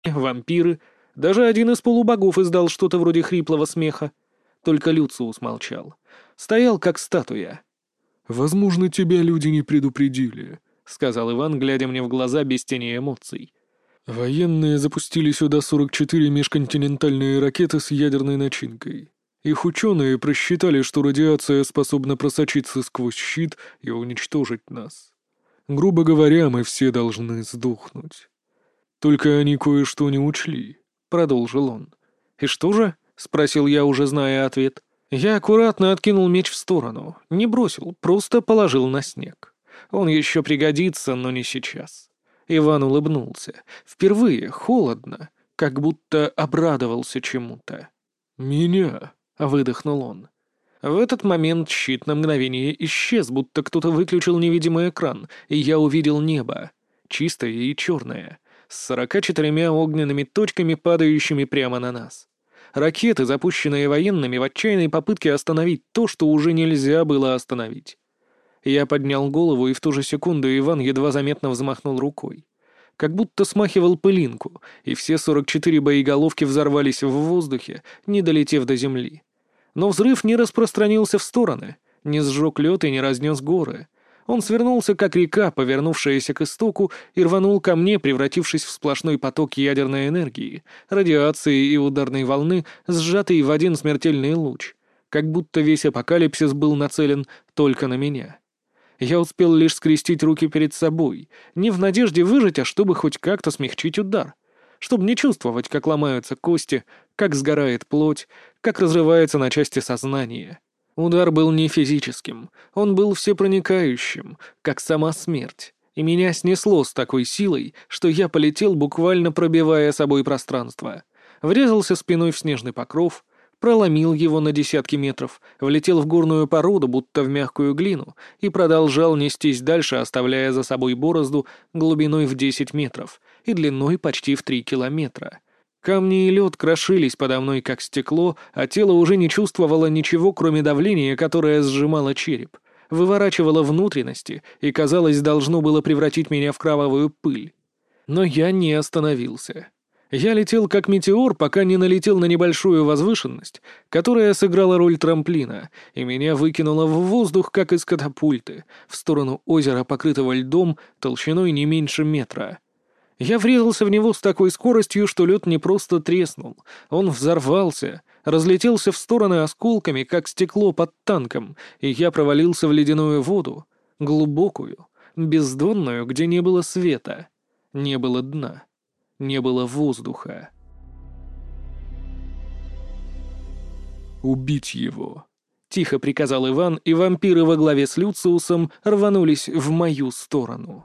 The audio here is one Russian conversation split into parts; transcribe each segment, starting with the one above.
вампиры. Даже один из полубогов издал что-то вроде хриплого смеха. Только Люциус молчал. Стоял, как статуя. «Возможно, тебя люди не предупредили», — сказал Иван, глядя мне в глаза без тени эмоций. «Военные запустили сюда 44 межконтинентальные ракеты с ядерной начинкой. Их ученые просчитали, что радиация способна просочиться сквозь щит и уничтожить нас. Грубо говоря, мы все должны сдохнуть. Только они кое-что не учли», — продолжил он. «И что же?» — спросил я, уже зная ответ. Я аккуратно откинул меч в сторону. Не бросил, просто положил на снег. Он еще пригодится, но не сейчас. Иван улыбнулся. Впервые холодно, как будто обрадовался чему-то. «Меня?» — выдохнул он. В этот момент щит на мгновение исчез, будто кто-то выключил невидимый экран, и я увидел небо. Чистое и черное, с 44 огненными точками, падающими прямо на нас. Ракеты, запущенные военными в отчаянной попытке остановить то, что уже нельзя было остановить. Я поднял голову, и в ту же секунду Иван едва заметно взмахнул рукой. Как будто смахивал пылинку, и все 44 боеголовки взорвались в воздухе, не долетев до земли. Но взрыв не распространился в стороны, не сжег лед и не разнес горы. Он свернулся, как река, повернувшаяся к истоку, и рванул ко мне, превратившись в сплошной поток ядерной энергии, радиации и ударной волны, сжатый в один смертельный луч, как будто весь апокалипсис был нацелен только на меня. Я успел лишь скрестить руки перед собой, не в надежде выжить, а чтобы хоть как-то смягчить удар, чтобы не чувствовать, как ломаются кости, как сгорает плоть, как разрывается на части сознание. Удар был не физическим, он был всепроникающим, как сама смерть, и меня снесло с такой силой, что я полетел, буквально пробивая собой пространство. Врезался спиной в снежный покров, проломил его на десятки метров, влетел в горную породу, будто в мягкую глину, и продолжал нестись дальше, оставляя за собой борозду глубиной в 10 метров и длиной почти в 3 километра. Камни и лед крошились подо мной, как стекло, а тело уже не чувствовало ничего, кроме давления, которое сжимало череп, выворачивало внутренности и, казалось, должно было превратить меня в кровавую пыль. Но я не остановился. Я летел как метеор, пока не налетел на небольшую возвышенность, которая сыграла роль трамплина, и меня выкинуло в воздух, как из катапульты, в сторону озера, покрытого льдом, толщиной не меньше метра. Я врезался в него с такой скоростью, что лед не просто треснул, он взорвался, разлетелся в стороны осколками, как стекло под танком, и я провалился в ледяную воду, глубокую, бездонную, где не было света, не было дна. Не было воздуха. «Убить его», — тихо приказал Иван, и вампиры во главе с Люциусом рванулись в мою сторону.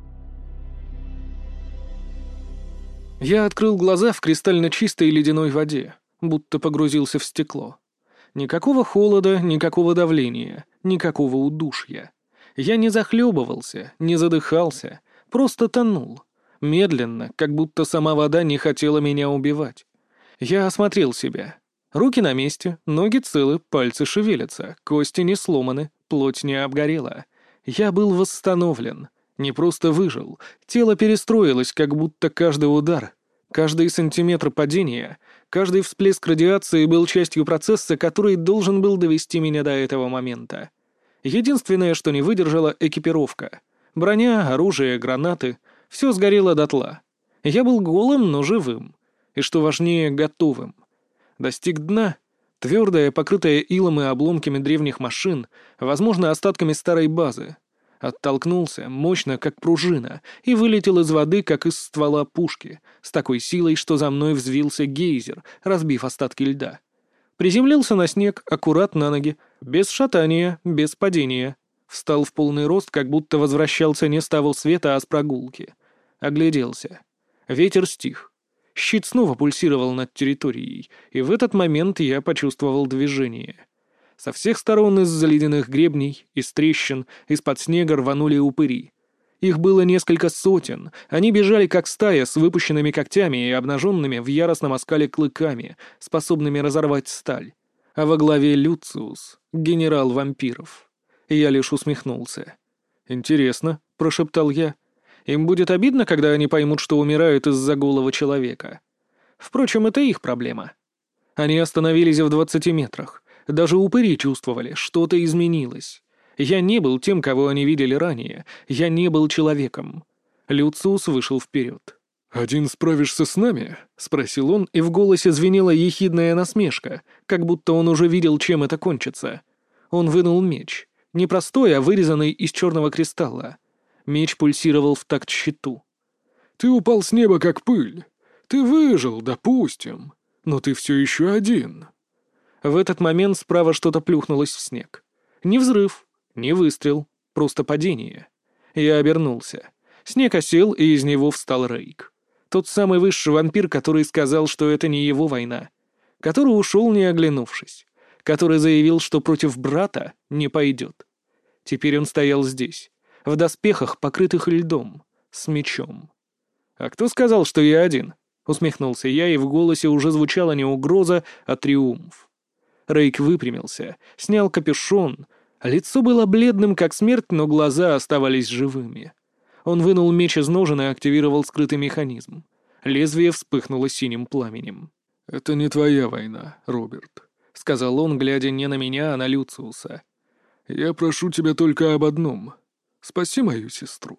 Я открыл глаза в кристально чистой ледяной воде, будто погрузился в стекло. Никакого холода, никакого давления, никакого удушья. Я не захлебывался, не задыхался, просто тонул. Медленно, как будто сама вода не хотела меня убивать. Я осмотрел себя. Руки на месте, ноги целы, пальцы шевелятся, кости не сломаны, плоть не обгорела. Я был восстановлен, не просто выжил. Тело перестроилось, как будто каждый удар, каждый сантиметр падения, каждый всплеск радиации был частью процесса, который должен был довести меня до этого момента. Единственное, что не выдержала — экипировка. Броня, оружие, гранаты — все сгорело дотла. Я был голым, но живым. И, что важнее, готовым. Достиг дна. Твердая, покрытая илом и обломками древних машин, возможно, остатками старой базы. Оттолкнулся, мощно, как пружина, и вылетел из воды, как из ствола пушки, с такой силой, что за мной взвился гейзер, разбив остатки льда. Приземлился на снег, аккурат на ноги, без шатания, без падения. Встал в полный рост, как будто возвращался не с того света, а с прогулки. Огляделся. Ветер стих. Щит снова пульсировал над территорией, и в этот момент я почувствовал движение. Со всех сторон из-за ледяных гребней, из трещин, из-под снега рванули упыри. Их было несколько сотен, они бежали как стая с выпущенными когтями и обнаженными в яростном оскале клыками, способными разорвать сталь. А во главе Люциус, генерал вампиров. Я лишь усмехнулся. «Интересно», — прошептал я. Им будет обидно, когда они поймут, что умирают из-за голого человека. Впрочем, это их проблема. Они остановились в 20 метрах. Даже упыри чувствовали, что-то изменилось. Я не был тем, кого они видели ранее. Я не был человеком. Люциус вышел вперед. «Один справишься с нами?» — спросил он, и в голосе звенела ехидная насмешка, как будто он уже видел, чем это кончится. Он вынул меч. Не простой, а вырезанный из черного кристалла. Меч пульсировал в такт щиту. «Ты упал с неба, как пыль. Ты выжил, допустим. Но ты все еще один». В этот момент справа что-то плюхнулось в снег. Не взрыв, не выстрел, просто падение. Я обернулся. Снег осел, и из него встал Рейк. Тот самый высший вампир, который сказал, что это не его война. Который ушел, не оглянувшись. Который заявил, что против брата не пойдет. Теперь он стоял здесь, в доспехах, покрытых льдом, с мечом. «А кто сказал, что я один?» — усмехнулся я, и в голосе уже звучала не угроза, а триумф. Рейк выпрямился, снял капюшон. Лицо было бледным, как смерть, но глаза оставались живыми. Он вынул меч из ножен и активировал скрытый механизм. Лезвие вспыхнуло синим пламенем. «Это не твоя война, Роберт», — сказал он, глядя не на меня, а на Люциуса. «Я прошу тебя только об одном. Спаси мою сестру».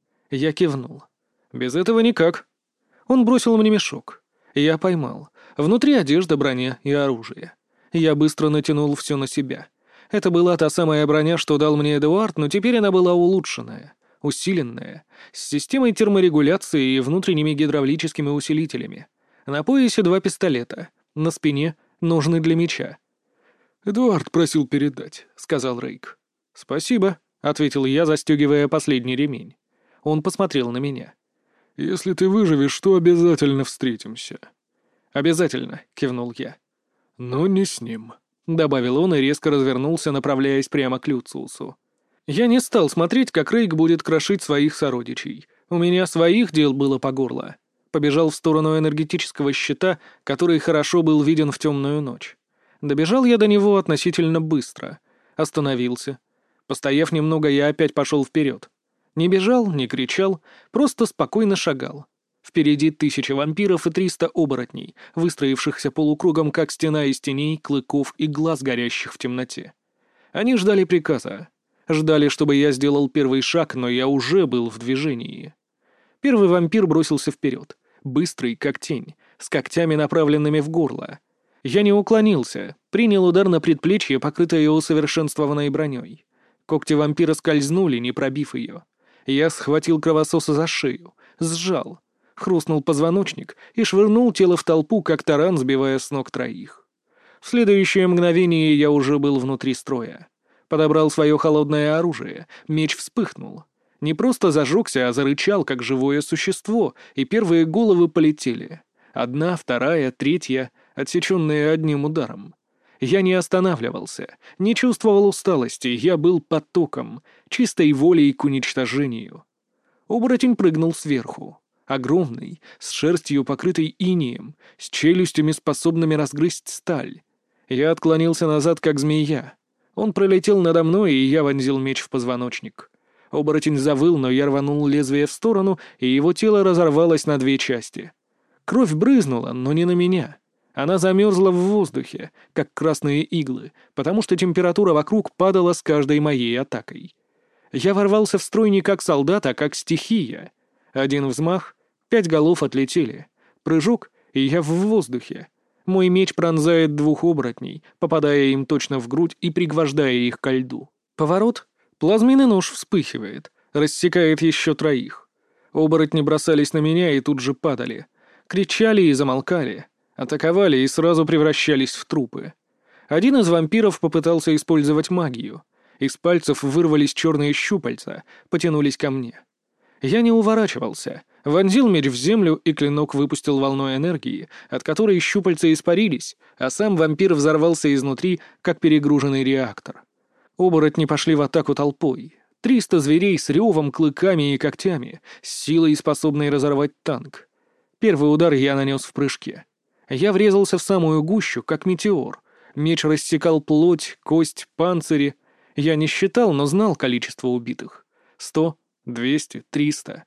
Я кивнул. «Без этого никак». Он бросил мне мешок. Я поймал. Внутри одежда, броня и оружие. Я быстро натянул все на себя. Это была та самая броня, что дал мне Эдуард, но теперь она была улучшенная, усиленная, с системой терморегуляции и внутренними гидравлическими усилителями. На поясе 2 пистолета, на спине ножны для меча. «Эдуард просил передать», — сказал Рейк. «Спасибо», — ответил я, застегивая последний ремень. Он посмотрел на меня. «Если ты выживешь, то обязательно встретимся». «Обязательно», — кивнул я. «Но не с ним», — добавил он и резко развернулся, направляясь прямо к Люциусу. Я не стал смотреть, как Рейк будет крошить своих сородичей. У меня своих дел было по горло. Побежал в сторону энергетического щита, который хорошо был виден в темную ночь. Добежал я до него относительно быстро. Остановился. Постояв немного, я опять пошел вперед. Не бежал, не кричал, просто спокойно шагал. Впереди 1000 вампиров и 300 оборотней, выстроившихся полукругом, как стена из теней, клыков и глаз, горящих в темноте. Они ждали приказа. Ждали, чтобы я сделал первый шаг, но я уже был в движении. Первый вампир бросился вперед, быстрый, как тень, с когтями, направленными в горло. Я не уклонился, принял удар на предплечье, покрытое усовершенствованной броней. Когти вампира скользнули, не пробив ее. Я схватил кровососа за шею, сжал. Хрустнул позвоночник и швырнул тело в толпу, как таран, сбивая с ног 3. В следующее мгновение я уже был внутри строя. Подобрал свое холодное оружие, меч вспыхнул. Не просто зажегся, а зарычал, как живое существо, и первые головы полетели. 1, 2, 3, отсеченные одним ударом. Я не останавливался, не чувствовал усталости, я был потоком, чистой волей к уничтожению. Оборотень прыгнул сверху. Огромный, с шерстью, покрытой инеем, с челюстями, способными разгрызть сталь. Я отклонился назад, как змея. Он пролетел надо мной, и я вонзил меч в позвоночник. Оборотень завыл, но я рванул лезвие в сторону, и его тело разорвалось на 2 части. Кровь брызнула, но не на меня. Она замерзла в воздухе, как красные иглы, потому что температура вокруг падала с каждой моей атакой. Я ворвался в строй не как солдат, а как стихия. 1 взмах, 5 голов отлетели. Прыжок, и я в воздухе. Мой меч пронзает 2 оборотней, попадая им точно в грудь и пригвождая их ко льду. Поворот. Плазменный нож вспыхивает, рассекает еще 3. Оборотни бросались на меня и тут же падали. Кричали и замолкали. Атаковали и сразу превращались в трупы. 1 из вампиров попытался использовать магию. Из пальцев вырвались черные щупальца, потянулись ко мне. Я не уворачивался. Вонзил меч в землю, и клинок выпустил волну энергии, от которой щупальца испарились, а сам вампир взорвался изнутри, как перегруженный реактор. Оборотни пошли в атаку толпой. 300 зверей с ревом, клыками и когтями, с силой, способной разорвать танк. Первый удар я нанес в прыжке. Я врезался в самую гущу, как метеор. Меч рассекал плоть, кость, панцири. Я не считал, но знал количество убитых. 100, 200, 300.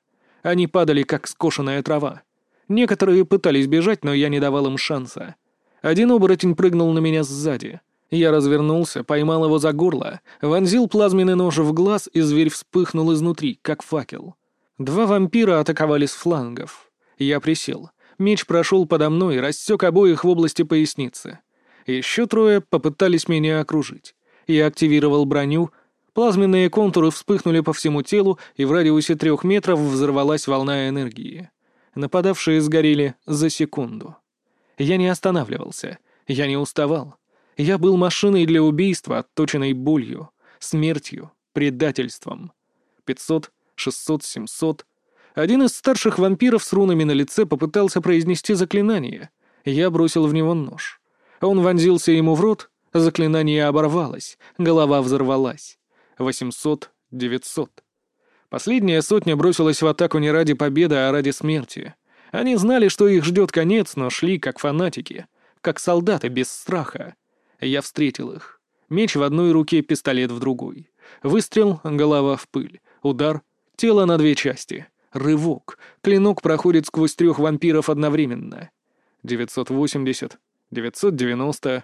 Они падали, как скошенная трава. Некоторые пытались бежать, но я не давал им шанса. Один оборотень прыгнул на меня сзади. Я развернулся, поймал его за горло, вонзил плазменный нож в глаз, и зверь вспыхнул изнутри, как факел. Два вампира атаковали с флангов. Я присел. Меч прошел подо мной, рассек обоих в области поясницы. Еще трое попытались меня окружить. Я активировал броню. Плазменные контуры вспыхнули по всему телу, и в радиусе 3 метров взорвалась волна энергии. Нападавшие сгорели за секунду. Я не останавливался. Я не уставал. Я был машиной для убийства, отточенной болью, смертью, предательством. 500, 600, 700. Один из старших вампиров с рунами на лице попытался произнести заклинание. Я бросил в него нож. Он вонзился ему в рот, заклинание оборвалось, голова взорвалась. 800, 900. Последняя сотня бросилась в атаку не ради победы, а ради смерти. Они знали, что их ждет конец, но шли как фанатики, как солдаты без страха. Я встретил их. Меч в одной руке, пистолет в другой. Выстрел, голова в пыль. Удар, тело на 2 части. Рывок. Клинок проходит сквозь 3 вампиров одновременно. 980, 990,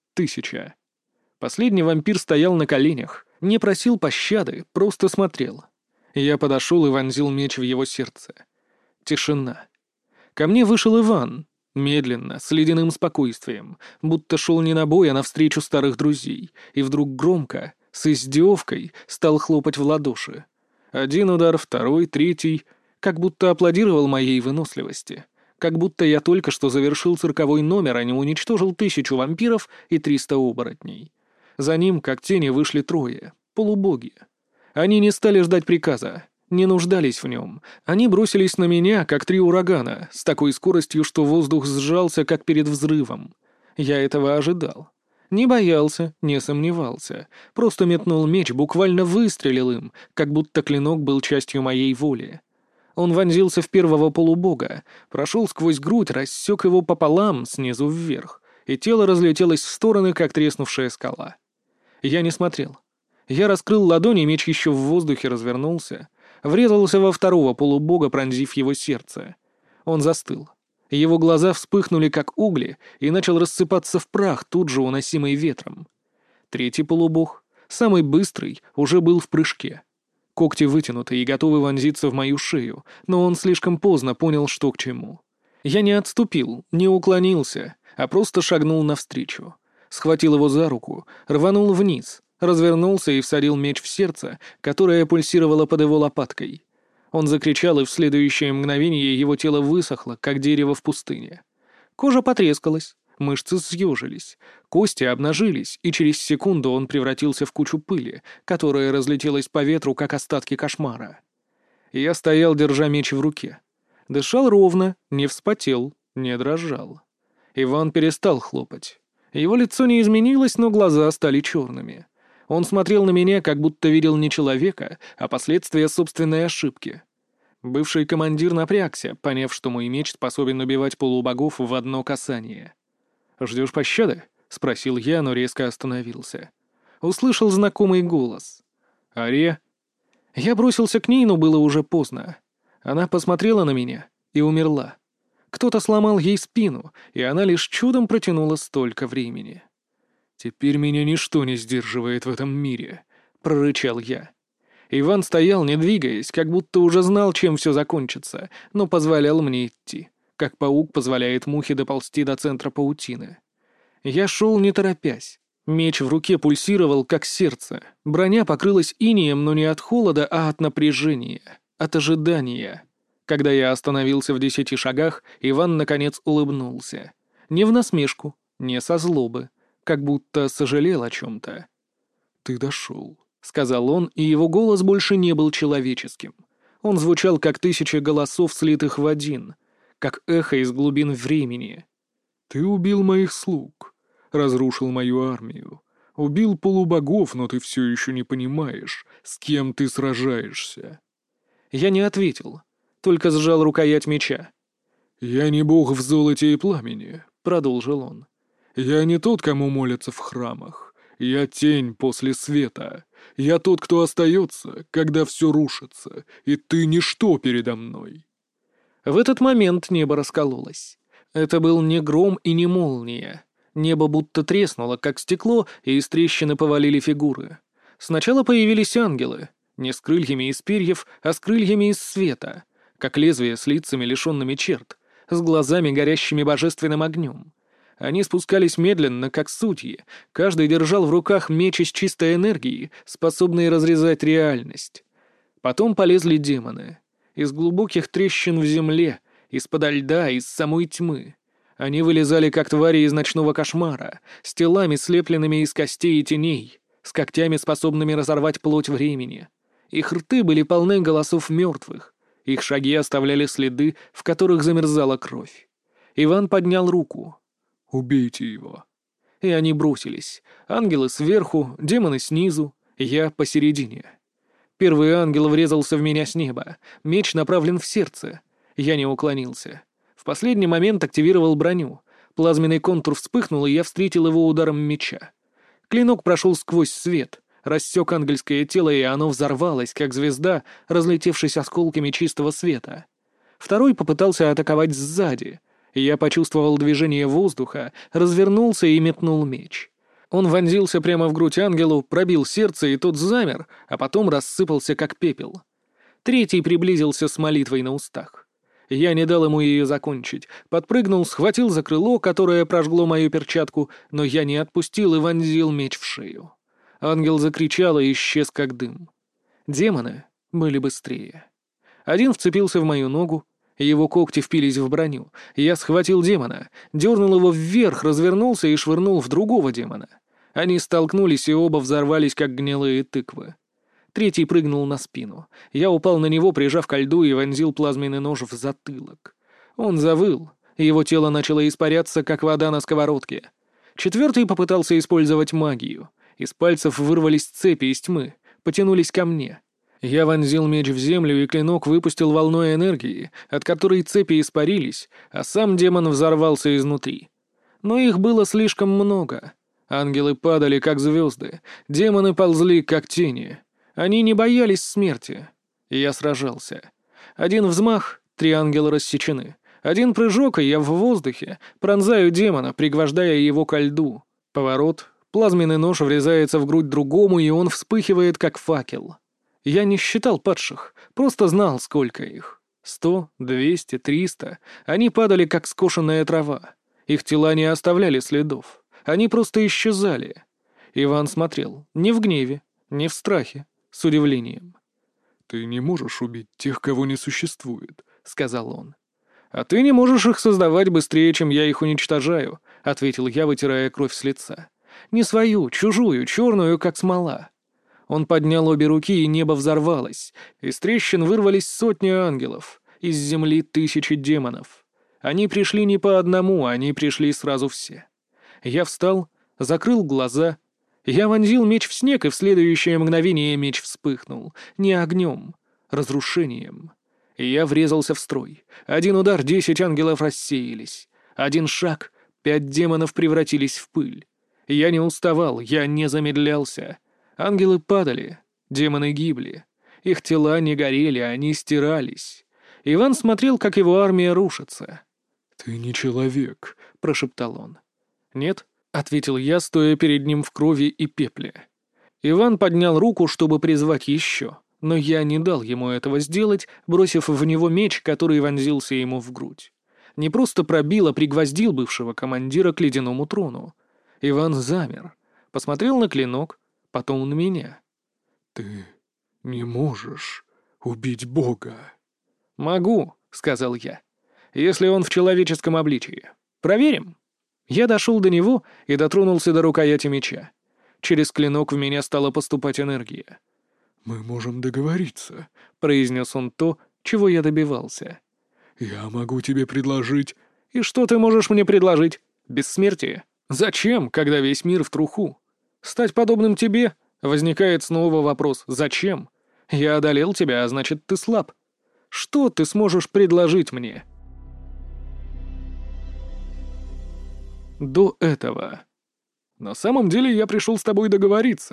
1000. Последний вампир стоял на коленях, не просил пощады, просто смотрел. Я подошел и вонзил меч в его сердце. Тишина. Ко мне вышел Иван. Медленно, с ледяным спокойствием, будто шел не на бой, а навстречу старых друзей, и вдруг громко, с издевкой, стал хлопать в ладоши. Один удар, второй, третий, как будто аплодировал моей выносливости, как будто я только что завершил цирковой номер, а не уничтожил 1000 вампиров и 300 оборотней. За ним, как тени, вышли 3, полубоги. Они не стали ждать приказа. Не нуждались в нем. Они бросились на меня, как 3 урагана, с такой скоростью, что воздух сжался, как перед взрывом. Я этого ожидал. Не боялся, не сомневался. Просто метнул меч, буквально выстрелил им, как будто клинок был частью моей воли. Он вонзился в первого полубога, прошел сквозь грудь, рассек его пополам, снизу вверх, и тело разлетелось в стороны, как треснувшая скала. Я не смотрел. Я раскрыл ладони, меч еще в воздухе развернулся, врезался во второго полубога, пронзив его сердце. Он застыл. Его глаза вспыхнули, как угли, и начал рассыпаться в прах, тут же уносимый ветром. Третий полубог, самый быстрый, уже был в прыжке. Когти вытянуты и готовы вонзиться в мою шею, но он слишком поздно понял, что к чему. Я не отступил, не уклонился, а просто шагнул навстречу. Схватил его за руку, рванул вниз, развернулся и всадил меч в сердце, которое пульсировало под его лопаткой. Он закричал, и в следующее мгновение его тело высохло, как дерево в пустыне. Кожа потрескалась, мышцы съежились, кости обнажились, и через секунду он превратился в кучу пыли, которая разлетелась по ветру, как остатки кошмара. Я стоял, держа меч в руке. Дышал ровно, не вспотел, не дрожал. Иван перестал хлопать. Его лицо не изменилось, но глаза стали черными. Он смотрел на меня, как будто видел не человека, а последствия собственной ошибки. Бывший командир напрягся, поняв, что мой меч способен убивать полубогов в одно касание. «Ждешь пощады?» — спросил я, но резко остановился. Услышал знакомый голос. «Аре?» Я бросился к ней, но было уже поздно. Она посмотрела на меня и умерла. Кто-то сломал ей спину, и она лишь чудом протянула столько времени. «Теперь меня ничто не сдерживает в этом мире», — прорычал я. Иван стоял, не двигаясь, как будто уже знал, чем все закончится, но позволял мне идти, как паук позволяет мухе доползти до центра паутины. Я шел, не торопясь. Меч в руке пульсировал, как сердце. Броня покрылась инеем, но не от холода, а от напряжения, от ожидания. Когда я остановился в 10 шагах, Иван, наконец, улыбнулся. Не в насмешку, не со злобы, как будто сожалел о чем-то. «Ты дошел», — сказал он, и его голос больше не был человеческим. Он звучал, как 1000 голосов, слитых в один, как эхо из глубин времени. «Ты убил моих слуг, разрушил мою армию, убил полубогов, но ты все еще не понимаешь, с кем ты сражаешься». Я не ответил, только сжал рукоять меча. «Я не бог в золоте и пламени», — продолжил он. «Я не тот, кому молятся в храмах. Я тень после света. Я тот, кто остается, когда все рушится, и ты ничто передо мной». В этот момент небо раскололось. Это был не гром и не молния. Небо будто треснуло, как стекло, и из трещины повалили фигуры. Сначала появились ангелы, не с крыльями из перьев, а с крыльями из света, как лезвия с лицами, лишенными черт, с глазами, горящими божественным огнем. Они спускались медленно, как судьи, каждый держал в руках меч из чистой энергии, способный разрезать реальность. Потом полезли демоны. Из глубоких трещин в земле, из-подо льда, из самой тьмы. Они вылезали, как твари из ночного кошмара, с телами, слепленными из костей и теней, с когтями, способными разорвать плоть времени. Их рты были полны голосов мертвых. Их шаги оставляли следы, в которых замерзала кровь. Иван поднял руку. «Убейте его». И они бросились. Ангелы сверху, демоны снизу, я посередине. Первый ангел врезался в меня с неба. Меч направлен в сердце. Я не уклонился. В последний момент активировал броню. Плазменный контур вспыхнул, и я встретил его ударом меча. Клинок прошел сквозь свет, рассек ангельское тело, и оно взорвалось, как звезда, разлетевшись осколками чистого света. Второй попытался атаковать сзади. Я почувствовал движение воздуха, развернулся и метнул меч. Он вонзился прямо в грудь ангелу, пробил сердце, и тот замер, а потом рассыпался, как пепел. Третий приблизился с молитвой на устах. Я не дал ему ее закончить. Подпрыгнул, схватил за крыло, которое прожгло мою перчатку, но я не отпустил и вонзил меч в шею. Ангел закричал и исчез, как дым. Демоны были быстрее. Один вцепился в мою ногу, его когти впились в броню. Я схватил демона, дернул его вверх, развернулся и швырнул в другого демона. Они столкнулись и оба взорвались, как гнилые тыквы. Третий прыгнул на спину. Я упал на него, прижав ко льду, и вонзил плазменный нож в затылок. Он завыл, его тело начало испаряться, как вода на сковородке. Четвертый попытался использовать магию. Из пальцев вырвались цепи из тьмы, потянулись ко мне. Я вонзил меч в землю, и клинок выпустил волной энергии, от которой цепи испарились, а сам демон взорвался изнутри. Но их было слишком много. Ангелы падали, как звезды, демоны ползли, как тени. Они не боялись смерти. Я сражался. Один взмах — 3 ангела рассечены. Один прыжок, и я в воздухе, пронзаю демона, пригвождая его ко льду. Поворот, плазменный нож врезается в грудь другому, и он вспыхивает, как факел. Я не считал падших, просто знал, сколько их. 100, 200, 300. Они падали, как скошенная трава. Их тела не оставляли следов. Они просто исчезали. Иван смотрел не в гневе, не в страхе, с удивлением. «Ты не можешь убить тех, кого не существует», — сказал он. «А ты не можешь их создавать быстрее, чем я их уничтожаю», — ответил я, вытирая кровь с лица. «Не свою, чужую, черную, как смола». Он поднял обе руки, и небо взорвалось. Из трещин вырвались сотни ангелов, из земли 1000 демонов. Они пришли не по одному, они пришли сразу все. Я встал, закрыл глаза. Я вонзил меч в снег, и в следующее мгновение меч вспыхнул. Не огнем, разрушением. И я врезался в строй. Один удар, 10 ангелов рассеялись. Один шаг, 5 демонов превратились в пыль. Я не уставал, я не замедлялся. Ангелы падали, демоны гибли. Их тела не горели, они стирались. Иван смотрел, как его армия рушится. «Ты не человек», — прошептал он. «Нет», — ответил я, стоя перед ним в крови и пепле. Иван поднял руку, чтобы призвать еще, но я не дал ему этого сделать, бросив в него меч, который вонзился ему в грудь. Не просто пробил, а пригвоздил бывшего командира к ледяному трону. Иван замер, посмотрел на клинок, потом на меня. «Ты не можешь убить Бога». «Могу», — сказал я, — «если он в человеческом обличии. Проверим». Я дошел до него и дотронулся до рукояти меча. Через клинок в меня стала поступать энергия. «Мы можем договориться», — произнес он то, чего я добивался. «Я могу тебе предложить...» «И что ты можешь мне предложить? Бессмертие? Зачем, когда весь мир в труху? Стать подобным тебе? Возникает снова вопрос «зачем?» Я одолел тебя, а значит, ты слаб. Что ты сможешь предложить мне?» До этого. «На самом деле я пришел с тобой договориться.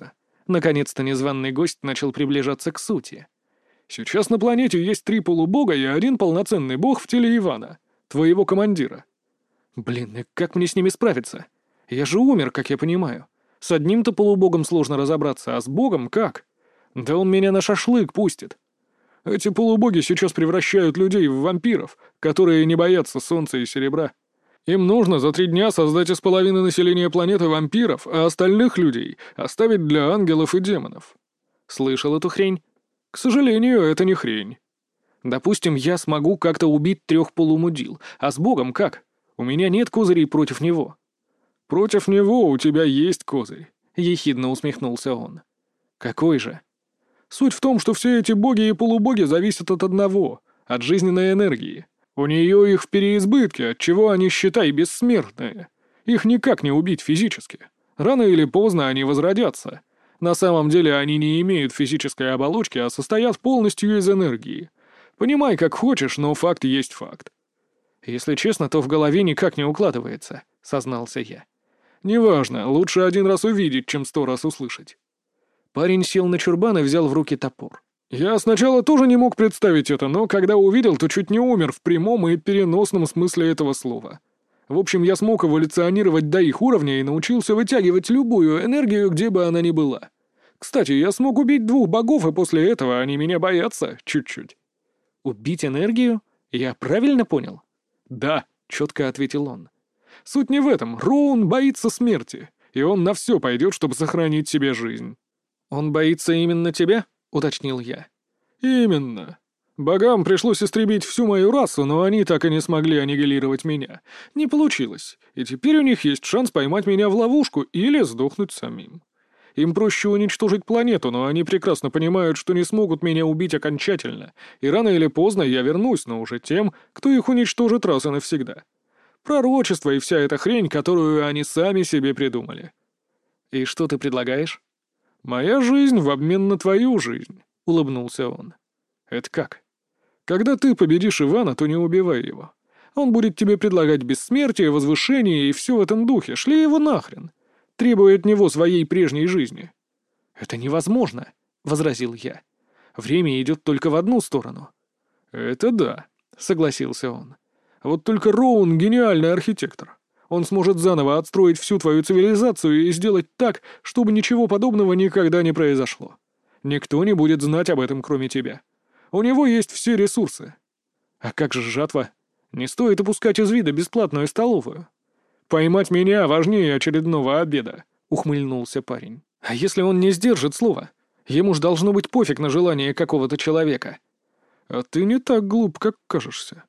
Наконец-то незваный гость начал приближаться к сути. «Сейчас на планете есть 3 полубога и 1 полноценный бог в теле Ивана, твоего командира». Блин, и как мне с ними справиться? Я же умер, как я понимаю. С одним-то полубогом сложно разобраться, а с богом как? Да он меня на шашлык пустит. Эти полубоги сейчас превращают людей в вампиров, которые не боятся солнца и серебра. Им нужно за 3 дня создать из половины населения планеты вампиров, а остальных людей оставить для ангелов и демонов. Слышал эту хрень? К сожалению, это не хрень. Допустим, я смогу как-то убить 3 полумудил, а с богом как? У меня нет козырей против него. Против него у тебя есть козырь, — ехидно усмехнулся он. Какой же? Суть в том, что все эти боги и полубоги зависят от одного — от жизненной энергии. У нее их в переизбытке, отчего они, считай, бессмертные. Их никак не убить физически. Рано или поздно они возродятся. На самом деле они не имеют физической оболочки, а состоят полностью из энергии. Понимай, как хочешь, но факт есть факт. Если честно, то в голове никак не укладывается, — сознался я. Неважно, лучше 1 раз увидеть, чем 100 раз услышать. Парень сел на чурбан и взял в руки топор. Я сначала тоже не мог представить это, но когда увидел, то чуть не умер в прямом и переносном смысле этого слова. В общем, я смог эволюционировать до их уровня и научился вытягивать любую энергию, где бы она ни была. Кстати, я смог убить 2 богов, и после этого они меня боятся чуть-чуть. «Убить энергию? Я правильно понял?» «Да», — четко ответил он. «Суть не в этом. Роун боится смерти, и он на все пойдет, чтобы сохранить себе жизнь». «Он боится именно тебя?» — уточнил я. «Именно. Богам пришлось истребить всю мою расу, но они так и не смогли аннигилировать меня. Не получилось, и теперь у них есть шанс поймать меня в ловушку или сдохнуть самим. Им проще уничтожить планету, но они прекрасно понимают, что не смогут меня убить окончательно, и рано или поздно я вернусь, но уже тем, кто их уничтожит раз и навсегда. Пророчество и вся эта хрень, которую они сами себе придумали». «И что ты предлагаешь?» «Моя жизнь в обмен на твою жизнь», — улыбнулся он. «Это как? Когда ты победишь Ивана, то не убивай его. Он будет тебе предлагать бессмертие, возвышение и все в этом духе. Шли его нахрен. Требуй от него своей прежней жизни». «Это невозможно», — возразил я. «Время идет только в одну сторону». «Это да», — согласился он. «Вот только Роун — гениальный архитектор. Он сможет заново отстроить всю твою цивилизацию и сделать так, чтобы ничего подобного никогда не произошло. Никто не будет знать об этом, кроме тебя. У него есть все ресурсы». «А как же жатва? Не стоит упускать из вида бесплатную столовую». «Поймать меня важнее очередного обеда», — ухмыльнулся парень. «А если он не сдержит слова? Ему ж должно быть пофиг на желание какого-то человека». «А ты не так глуп, как кажешься.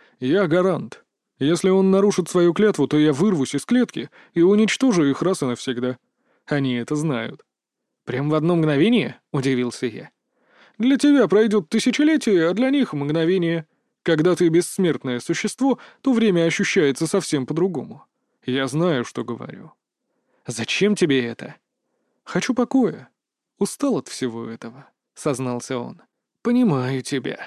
Я гарант. Если он нарушит свою клятву, то я вырвусь из клетки и уничтожу их раз и навсегда. Они это знают». «Прям в одно мгновение?» — удивился я. «Для тебя пройдет тысячелетие, а для них мгновение. Когда ты бессмертное существо, то время ощущается совсем по-другому. Я знаю, что говорю». «Зачем тебе это?» «Хочу покоя. Устал от всего этого», — сознался он. «Понимаю тебя».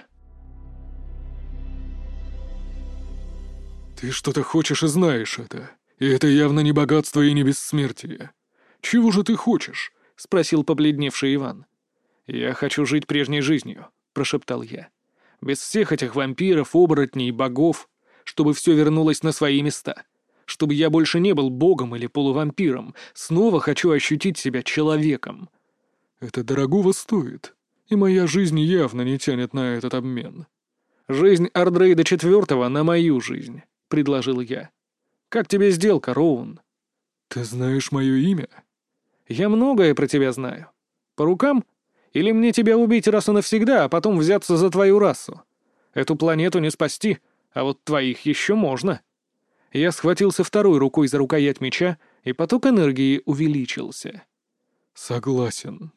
«Ты что-то хочешь и знаешь это. И это явно не богатство и не бессмертие. Чего же ты хочешь?» — спросил побледневший Иван. «Я хочу жить прежней жизнью», — прошептал я. «Без всех этих вампиров, оборотней, богов, чтобы все вернулось на свои места. Чтобы я больше не был богом или полувампиром. Снова хочу ощутить себя человеком». «Это дорогого стоит, и моя жизнь явно не тянет на этот обмен». «Жизнь Ардрейда IV на мою жизнь», — предложил я. «Как тебе сделка, Роун?» «Ты знаешь мое имя?» «Я многое про тебя знаю. По рукам? Или мне тебя убить раз и навсегда, а потом взяться за твою расу? Эту планету не спасти, а вот твоих еще можно». Я схватился второй рукой за рукоять меча, и поток энергии увеличился. «Согласен».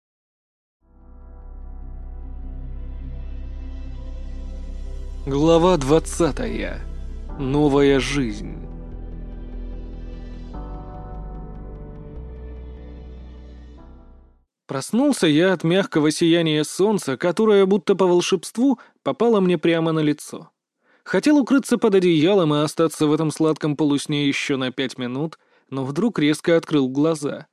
Глава 20. Новая жизнь. Проснулся я от мягкого сияния солнца, которое, будто по волшебству, попало мне прямо на лицо. Хотел укрыться под одеялом и остаться в этом сладком полусне еще на 5 минут, но вдруг резко открыл глаза.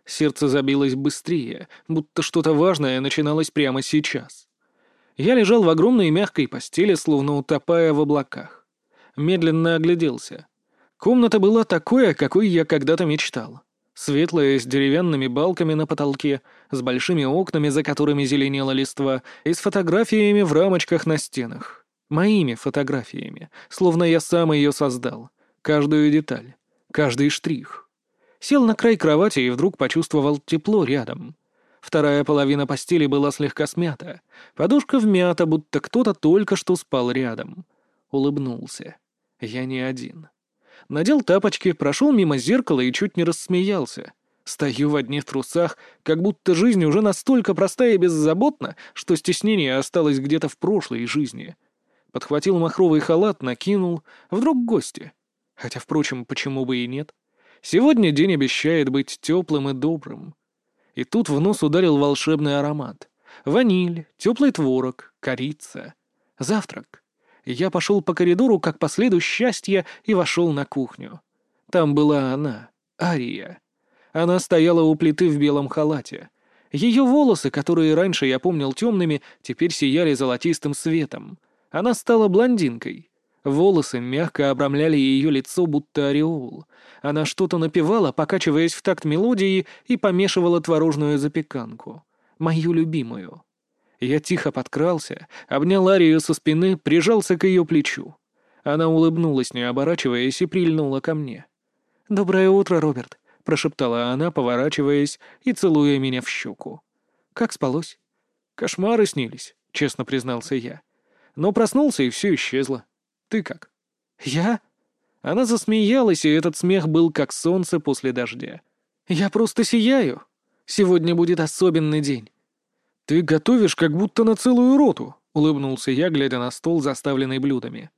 Сердце забилось быстрее, будто что-то важное начиналось прямо сейчас. Я лежал в огромной мягкой постели, словно утопая в облаках. Медленно огляделся. Комната была такой, о какой я когда-то мечтал. Светлая, с деревянными балками на потолке, с большими окнами, за которыми зеленела листва, и с фотографиями в рамочках на стенах. Моими фотографиями, словно я сам ее создал. Каждую деталь, каждый штрих. Сел на край кровати и вдруг почувствовал тепло рядом. Вторая половина постели была слегка смята. Подушка вмята, будто кто-то только что спал рядом. Улыбнулся. Я не один. Надел тапочки, прошел мимо зеркала и чуть не рассмеялся. Стою в одних трусах, как будто жизнь уже настолько простая и беззаботна, что стеснение осталось где-то в прошлой жизни. Подхватил махровый халат, накинул. Вдруг гости. Хотя, впрочем, почему бы и нет? Сегодня день обещает быть теплым и добрым. И тут в нос ударил волшебный аромат. Ваниль, теплый творог, корица. Завтрак. Я пошел по коридору, как по следу счастья, и вошел на кухню. Там была она, Ария. Она стояла у плиты в белом халате. Ее волосы, которые раньше я помнил темными, теперь сияли золотистым светом. Она стала блондинкой. Волосы мягко обрамляли ее лицо, будто ореол. Она что-то напевала, покачиваясь в такт мелодии, и помешивала творожную запеканку. Мою любимую. Я тихо подкрался, обнял Арию со спины, прижался к ее плечу. Она улыбнулась, не оборачиваясь, и прильнула ко мне. «Доброе утро, Роберт», — прошептала она, поворачиваясь и целуя меня в щеку. «Как спалось?» «Кошмары снились», — честно признался я. Но проснулся, и все исчезло. Ты как?» «Я?» Она засмеялась, и этот смех был как солнце после дождя. «Я просто сияю. Сегодня будет особенный день». «Ты готовишь как будто на целую роту», — улыбнулся я, глядя на стол, заставленный блюдами.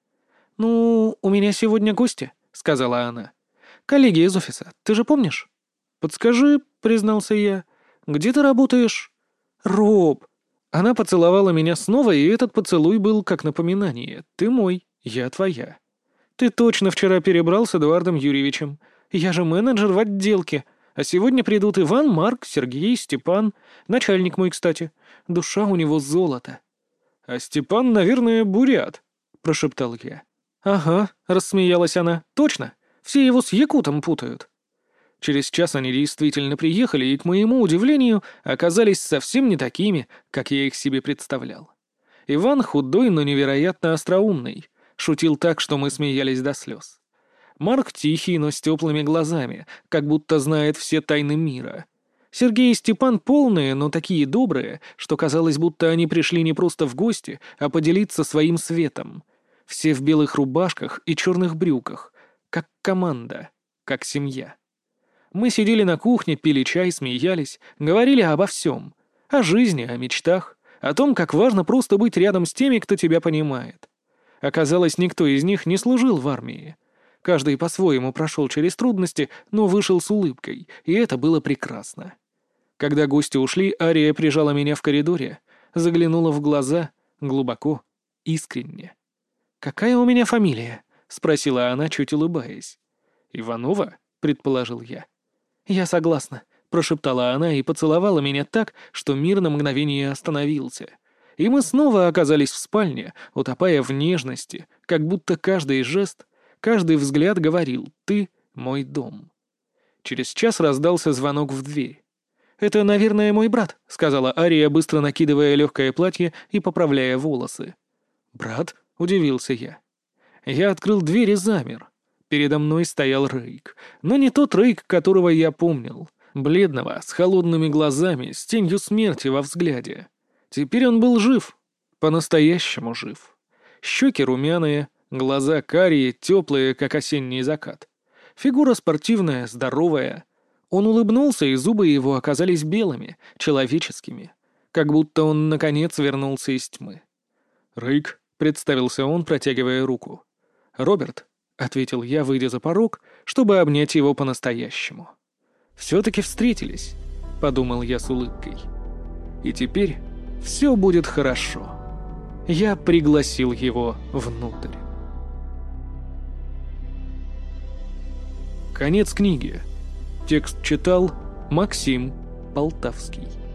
«Ну, у меня сегодня гости», — сказала она. «Коллеги из офиса, ты же помнишь?» «Подскажи», — признался я, — «где ты работаешь?» «Роб». Она поцеловала меня снова, и этот поцелуй был как напоминание. «Ты мой, я твоя». «Ты точно вчера перебрал с Эдуардом Юрьевичем. Я же менеджер в отделке. А сегодня придут Иван, Марк, Сергей, Степан. Начальник мой, кстати. Душа у него золото». «А Степан, наверное, бурят», — прошептал я. «Ага», — рассмеялась она. «Точно. Все его с якутом путают». Через час они действительно приехали и, к моему удивлению, оказались совсем не такими, как я их себе представлял. Иван худой, но невероятно остроумный. Шутил так, что мы смеялись до слез. Марк тихий, но с теплыми глазами, как будто знает все тайны мира. Сергей и Степан полные, но такие добрые, что казалось, будто они пришли не просто в гости, а поделиться своим светом. Все в белых рубашках и черных брюках, как команда, как семья. Мы сидели на кухне, пили чай, смеялись, говорили обо всем. О жизни, о мечтах, о том, как важно просто быть рядом с теми, кто тебя понимает. Оказалось, никто из них не служил в армии. Каждый по-своему прошел через трудности, но вышел с улыбкой, и это было прекрасно. Когда гости ушли, Ария прижала меня в коридоре, заглянула в глаза, глубоко, искренне. «Какая у меня фамилия?» — спросила она, чуть улыбаясь. «Иванова?» — предположил я. «Я согласна», — прошептала она и поцеловала меня так, что мир на мгновение остановился. И мы снова оказались в спальне, утопая в нежности, как будто каждый жест, каждый взгляд говорил «ты мой дом». Через час раздался звонок в дверь. «Это, наверное, мой брат», — сказала Ария, быстро накидывая легкое платье и поправляя волосы. «Брат?» — удивился я. Я открыл дверь и замер. Передо мной стоял Рейк, но не тот Рейк, которого я помнил. Бледного, с холодными глазами, с тенью смерти во взгляде. Теперь он был жив. По-настоящему жив. Щеки румяные, глаза карие, теплые, как осенний закат. Фигура спортивная, здоровая. Он улыбнулся, и зубы его оказались белыми, человеческими. Как будто он, наконец, вернулся из тьмы. «Рейк», — представился он, протягивая руку. «Роберт», — ответил я, выйдя за порог, чтобы обнять его по-настоящему. «Все-таки встретились», — подумал я с улыбкой. «И теперь все будет хорошо». Я пригласил его внутрь. Конец книги. Текст читал Максим Полтавский.